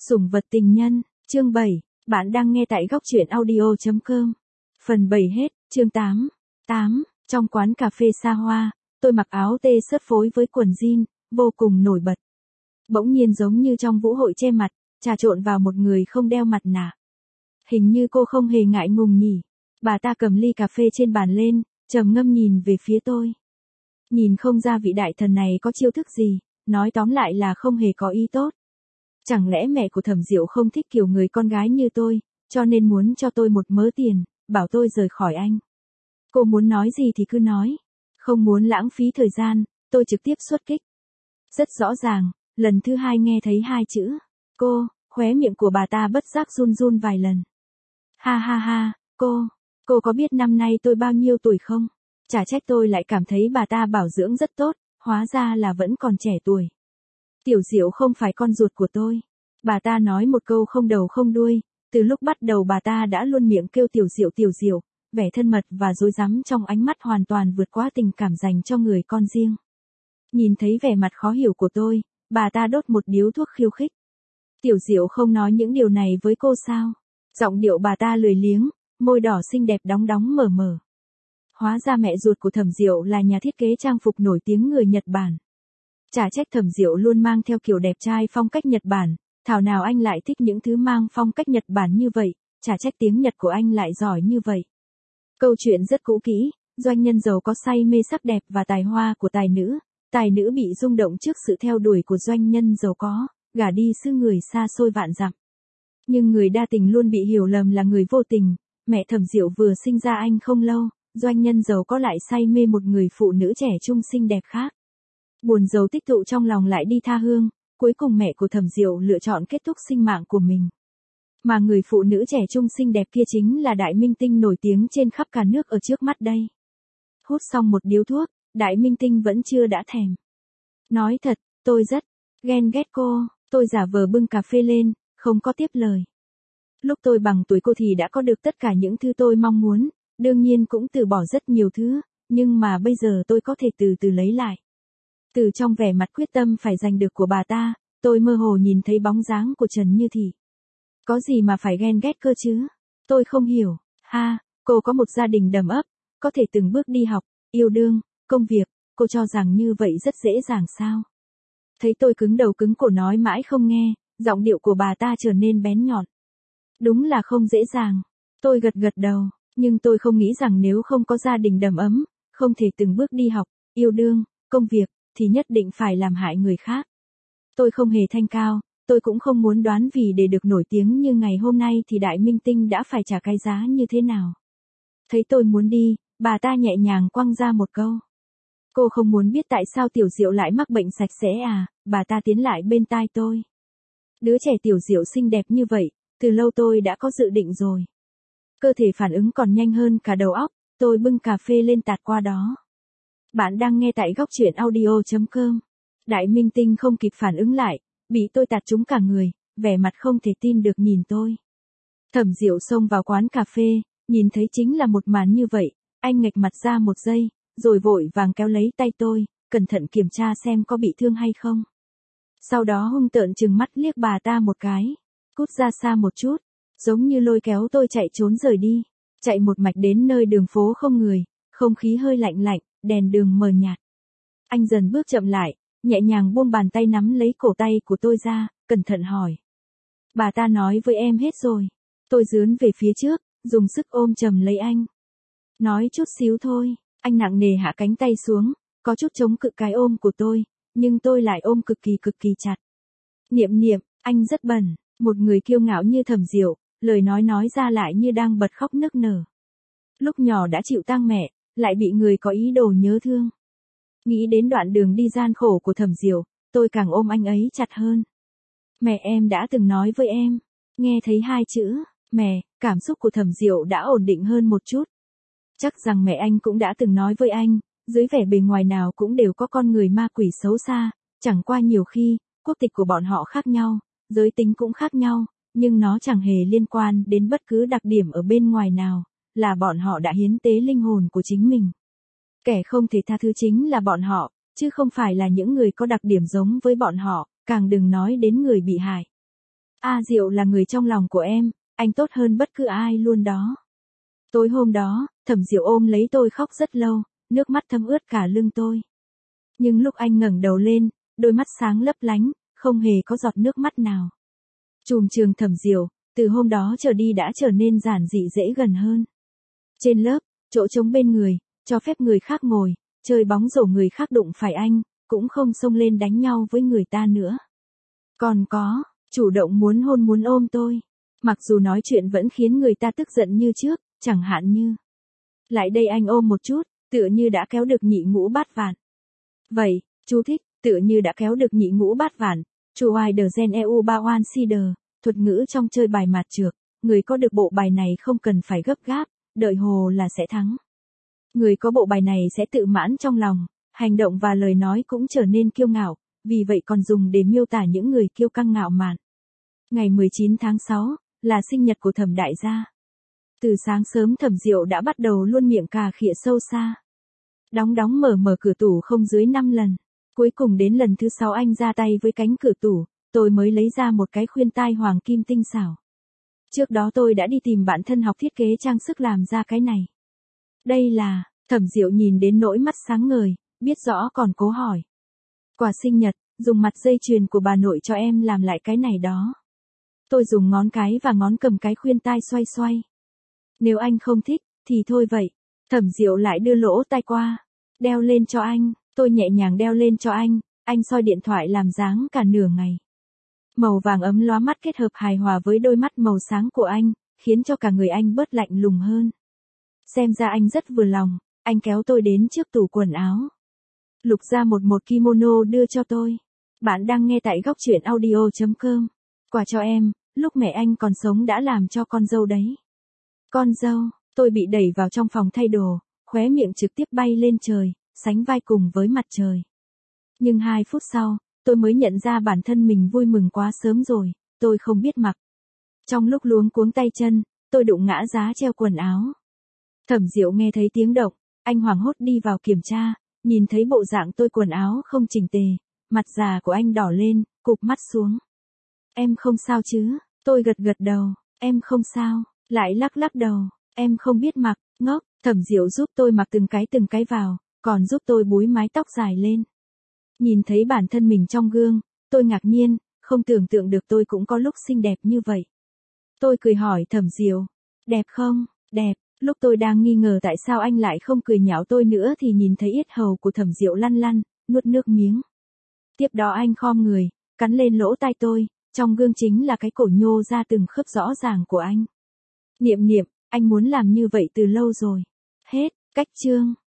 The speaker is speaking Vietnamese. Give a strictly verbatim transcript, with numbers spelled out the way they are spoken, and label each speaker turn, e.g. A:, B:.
A: Sủng vật tình nhân, chương bảy, bạn đang nghe tại góc truyện audio chấm com. Phần bảy hết, chương tám. tám. Trong quán cà phê xa hoa, tôi mặc áo tê sớt phối với quần jean, vô cùng nổi bật. Bỗng nhiên giống như trong vũ hội che mặt, trà trộn vào một người không đeo mặt nạ. Hình như cô không hề ngại ngùng nhỉ. Bà ta cầm ly cà phê trên bàn lên, trầm ngâm nhìn về phía tôi. Nhìn không ra vị đại thần này có chiêu thức gì, nói tóm lại là không hề có ý tốt. Chẳng lẽ mẹ của Thẩm Diệu không thích kiểu người con gái như tôi, cho nên muốn cho tôi một mớ tiền, bảo tôi rời khỏi anh. Cô muốn nói gì thì cứ nói. Không muốn lãng phí thời gian, tôi trực tiếp xuất kích. Rất rõ ràng, lần thứ hai nghe thấy hai chữ. Cô, khóe miệng của bà ta bất giác run run vài lần. Ha ha ha, cô, cô có biết năm nay tôi bao nhiêu tuổi không? Chả trách tôi lại cảm thấy bà ta bảo dưỡng rất tốt, hóa ra là vẫn còn trẻ tuổi. Tiểu Diệu không phải con ruột của tôi. Bà ta nói một câu không đầu không đuôi, từ lúc bắt đầu bà ta đã luôn miệng kêu Tiểu Diệu Tiểu Diệu, vẻ thân mật và dối rắm trong ánh mắt hoàn toàn vượt quá tình cảm dành cho người con riêng. Nhìn thấy vẻ mặt khó hiểu của tôi, bà ta đốt một điếu thuốc khiêu khích. Tiểu Diệu không nói những điều này với cô sao? Giọng điệu bà ta lười liếng, môi đỏ xinh đẹp đóng đóng mở mở. Hóa ra mẹ ruột của Thẩm Diệu là nhà thiết kế trang phục nổi tiếng người Nhật Bản. Chả trách Thẩm Diệu luôn mang theo kiểu đẹp trai phong cách Nhật Bản, thảo nào anh lại thích những thứ mang phong cách Nhật Bản như vậy, chả trách tiếng Nhật của anh lại giỏi như vậy. Câu chuyện rất cũ kỹ, doanh nhân giàu có say mê sắc đẹp và tài hoa của tài nữ, tài nữ bị rung động trước sự theo đuổi của doanh nhân giàu có, gả đi xứ người xa xôi vạn dặm. Nhưng người đa tình luôn bị hiểu lầm là người vô tình, mẹ Thẩm Diệu vừa sinh ra anh không lâu, doanh nhân giàu có lại say mê một người phụ nữ trẻ trung xinh đẹp khác. Buồn rầu tích tụ trong lòng lại đi tha hương, cuối cùng mẹ của Thẩm Diệu lựa chọn kết thúc sinh mạng của mình. Mà người phụ nữ trẻ trung xinh đẹp kia chính là đại minh tinh nổi tiếng trên khắp cả nước ở trước mắt đây. Hút xong một điếu thuốc, đại minh tinh vẫn chưa đã thèm. Nói thật, tôi rất ghen ghét cô, tôi giả vờ bưng cà phê lên, không có tiếp lời. Lúc tôi bằng tuổi cô thì đã có được tất cả những thứ tôi mong muốn, đương nhiên cũng từ bỏ rất nhiều thứ, nhưng mà bây giờ tôi có thể từ từ lấy lại. Từ trong vẻ mặt quyết tâm phải giành được của bà ta, tôi mơ hồ nhìn thấy bóng dáng của Trần Như Thị. Có gì mà phải ghen ghét cơ chứ? Tôi không hiểu. Ha, cô có một gia đình đầm ấp, có thể từng bước đi học, yêu đương, công việc, cô cho rằng như vậy rất dễ dàng sao? Thấy tôi cứng đầu cứng cổ nói mãi không nghe, giọng điệu của bà ta trở nên bén nhọn. Đúng là không dễ dàng. Tôi gật gật đầu, nhưng tôi không nghĩ rằng nếu không có gia đình đầm ấm, không thể từng bước đi học, yêu đương, công việc, thì nhất định phải làm hại người khác. Tôi không hề thanh cao, tôi cũng không muốn đoán vì để được nổi tiếng như ngày hôm nay thì đại minh tinh đã phải trả cái giá như thế nào. Thấy tôi muốn đi, bà ta nhẹ nhàng quăng ra một câu. Cô không muốn biết tại sao Tiểu Diệu lại mắc bệnh sạch sẽ à? Bà ta tiến lại bên tai tôi. Đứa trẻ Tiểu Diệu xinh đẹp như vậy, từ lâu tôi đã có dự định rồi. Cơ thể phản ứng còn nhanh hơn cả đầu óc, tôi bưng cà phê lên tạt qua đó. Bạn đang nghe tại góc truyện audio chấm com. Đại minh tinh không kịp phản ứng lại, bị tôi tạt trúng cả người, vẻ mặt không thể tin được nhìn tôi. Thẩm Diệu xông vào quán cà phê, nhìn thấy chính là một màn như vậy, anh nghệch mặt ra một giây, rồi vội vàng kéo lấy tay tôi, cẩn thận kiểm tra xem có bị thương hay không. Sau đó hung tợn trừng mắt liếc bà ta một cái, cút ra xa một chút, giống như lôi kéo tôi chạy trốn rời đi, chạy một mạch đến nơi đường phố không người, không khí hơi lạnh lạnh, đèn đường mờ nhạt. Anh dần bước chậm lại, nhẹ nhàng buông bàn tay nắm lấy cổ tay của tôi ra, cẩn thận hỏi. Bà ta nói với em hết rồi. Tôi dướn về phía trước, dùng sức ôm chầm lấy anh. Nói chút xíu thôi, anh nặng nề hạ cánh tay xuống, có chút chống cự cái ôm của tôi, nhưng tôi lại ôm cực kỳ cực kỳ chặt. Niệm niệm, anh rất bẩn, một người kiêu ngạo như Thẩm Diệu, lời nói nói ra lại như đang bật khóc nức nở. Lúc nhỏ đã chịu tang mẹ, lại bị người có ý đồ nhớ thương. Nghĩ đến đoạn đường đi gian khổ của Thẩm Diệu, tôi càng ôm anh ấy chặt hơn. Mẹ em đã từng nói với em, nghe thấy hai chữ, mẹ, cảm xúc của Thẩm Diệu đã ổn định hơn một chút. Chắc rằng mẹ anh cũng đã từng nói với anh, dưới vẻ bề ngoài nào cũng đều có con người ma quỷ xấu xa, chẳng qua nhiều khi, quốc tịch của bọn họ khác nhau, giới tính cũng khác nhau, nhưng nó chẳng hề liên quan đến bất cứ đặc điểm ở bên ngoài nào, là bọn họ đã hiến tế linh hồn của chính mình. Kẻ không thể tha thứ chính là bọn họ, chứ không phải là những người có đặc điểm giống với bọn họ, càng đừng nói đến người bị hại. A Diệu là người trong lòng của em, anh tốt hơn bất cứ ai luôn đó. Tối hôm đó, Thẩm Diệu ôm lấy tôi khóc rất lâu, nước mắt thấm ướt cả lưng tôi. Nhưng lúc anh ngẩng đầu lên, đôi mắt sáng lấp lánh, không hề có giọt nước mắt nào. Trùm trường Thẩm Diệu, từ hôm đó trở đi đã trở nên giản dị dễ gần hơn. Trên lớp, chỗ trống bên người, cho phép người khác ngồi, chơi bóng rổ người khác đụng phải anh, cũng không xông lên đánh nhau với người ta nữa. Còn có, chủ động muốn hôn muốn ôm tôi. Mặc dù nói chuyện vẫn khiến người ta tức giận như trước, chẳng hạn như. Lại đây anh ôm một chút, tựa như đã kéo được nhị ngũ bát vạn. Vậy, chú thích, tựa như đã kéo được nhị ngũ bát vạn. Chu ai đờ gen eu ba oan si đờ, thuật ngữ trong chơi bài mạt trược, người có được bộ bài này không cần phải gấp gáp, đợi hồ là sẽ thắng. Người có bộ bài này sẽ tự mãn trong lòng, hành động và lời nói cũng trở nên kiêu ngạo, vì vậy còn dùng để miêu tả những người kiêu căng ngạo mạn. Ngày mười chín tháng sáu, là sinh nhật của Thẩm đại gia. Từ sáng sớm Thẩm Diệu đã bắt đầu luôn miệng cà khịa sâu xa. Đóng đóng mở mở cửa tủ không dưới năm lần. Cuối cùng đến lần thứ sáu anh ra tay với cánh cửa tủ, tôi mới lấy ra một cái khuyên tai hoàng kim tinh xảo. Trước đó tôi đã đi tìm bạn thân học thiết kế trang sức làm ra cái này. Đây là, Thẩm Diệu nhìn đến nỗi mắt sáng ngời, biết rõ còn cố hỏi. Quà sinh nhật, dùng mặt dây chuyền của bà nội cho em làm lại cái này đó. Tôi dùng ngón cái và ngón cầm cái khuyên tai xoay xoay. Nếu anh không thích, thì thôi vậy. Thẩm Diệu lại đưa lỗ tai qua. Đeo lên cho anh, tôi nhẹ nhàng đeo lên cho anh, anh soi điện thoại làm dáng cả nửa ngày. Màu vàng ấm lóa mắt kết hợp hài hòa với đôi mắt màu sáng của anh, khiến cho cả người anh bớt lạnh lùng hơn. Xem ra anh rất vừa lòng, anh kéo tôi đến trước tủ quần áo. Lục ra một một kimono đưa cho tôi. Bạn đang nghe tại góc truyện audio chấm com. Quà cho em, lúc mẹ anh còn sống đã làm cho con dâu đấy. Con dâu, tôi bị đẩy vào trong phòng thay đồ, khóe miệng trực tiếp bay lên trời, sánh vai cùng với mặt trời. Nhưng hai phút sau, tôi mới nhận ra bản thân mình vui mừng quá sớm rồi, tôi không biết mặc. Trong lúc luống cuống tay chân, tôi đụng ngã giá treo quần áo. Thẩm Diệu nghe thấy tiếng động, anh hoảng hốt đi vào kiểm tra, nhìn thấy bộ dạng tôi quần áo không chỉnh tề, mặt già của anh đỏ lên, cụp mắt xuống. Em không sao chứ? Tôi gật gật đầu, em không sao, lại lắc lắc đầu, em không biết mặc, ngốc. Thẩm Diệu giúp tôi mặc từng cái từng cái vào, còn giúp tôi búi mái tóc dài lên. Nhìn thấy bản thân mình trong gương, tôi ngạc nhiên, không tưởng tượng được tôi cũng có lúc xinh đẹp như vậy. Tôi cười hỏi Thẩm Diệu, đẹp không? Đẹp. Lúc tôi đang nghi ngờ tại sao anh lại không cười nhạo tôi nữa thì nhìn thấy yết hầu của Thẩm Diệu lăn lăn, nuốt nước miếng. Tiếp đó anh khom người, cắn lên lỗ tai tôi, trong gương chính là cái cổ nhô ra từng khớp rõ ràng của anh. Niệm niệm, anh muốn làm như vậy từ lâu rồi. Hết, cách chương.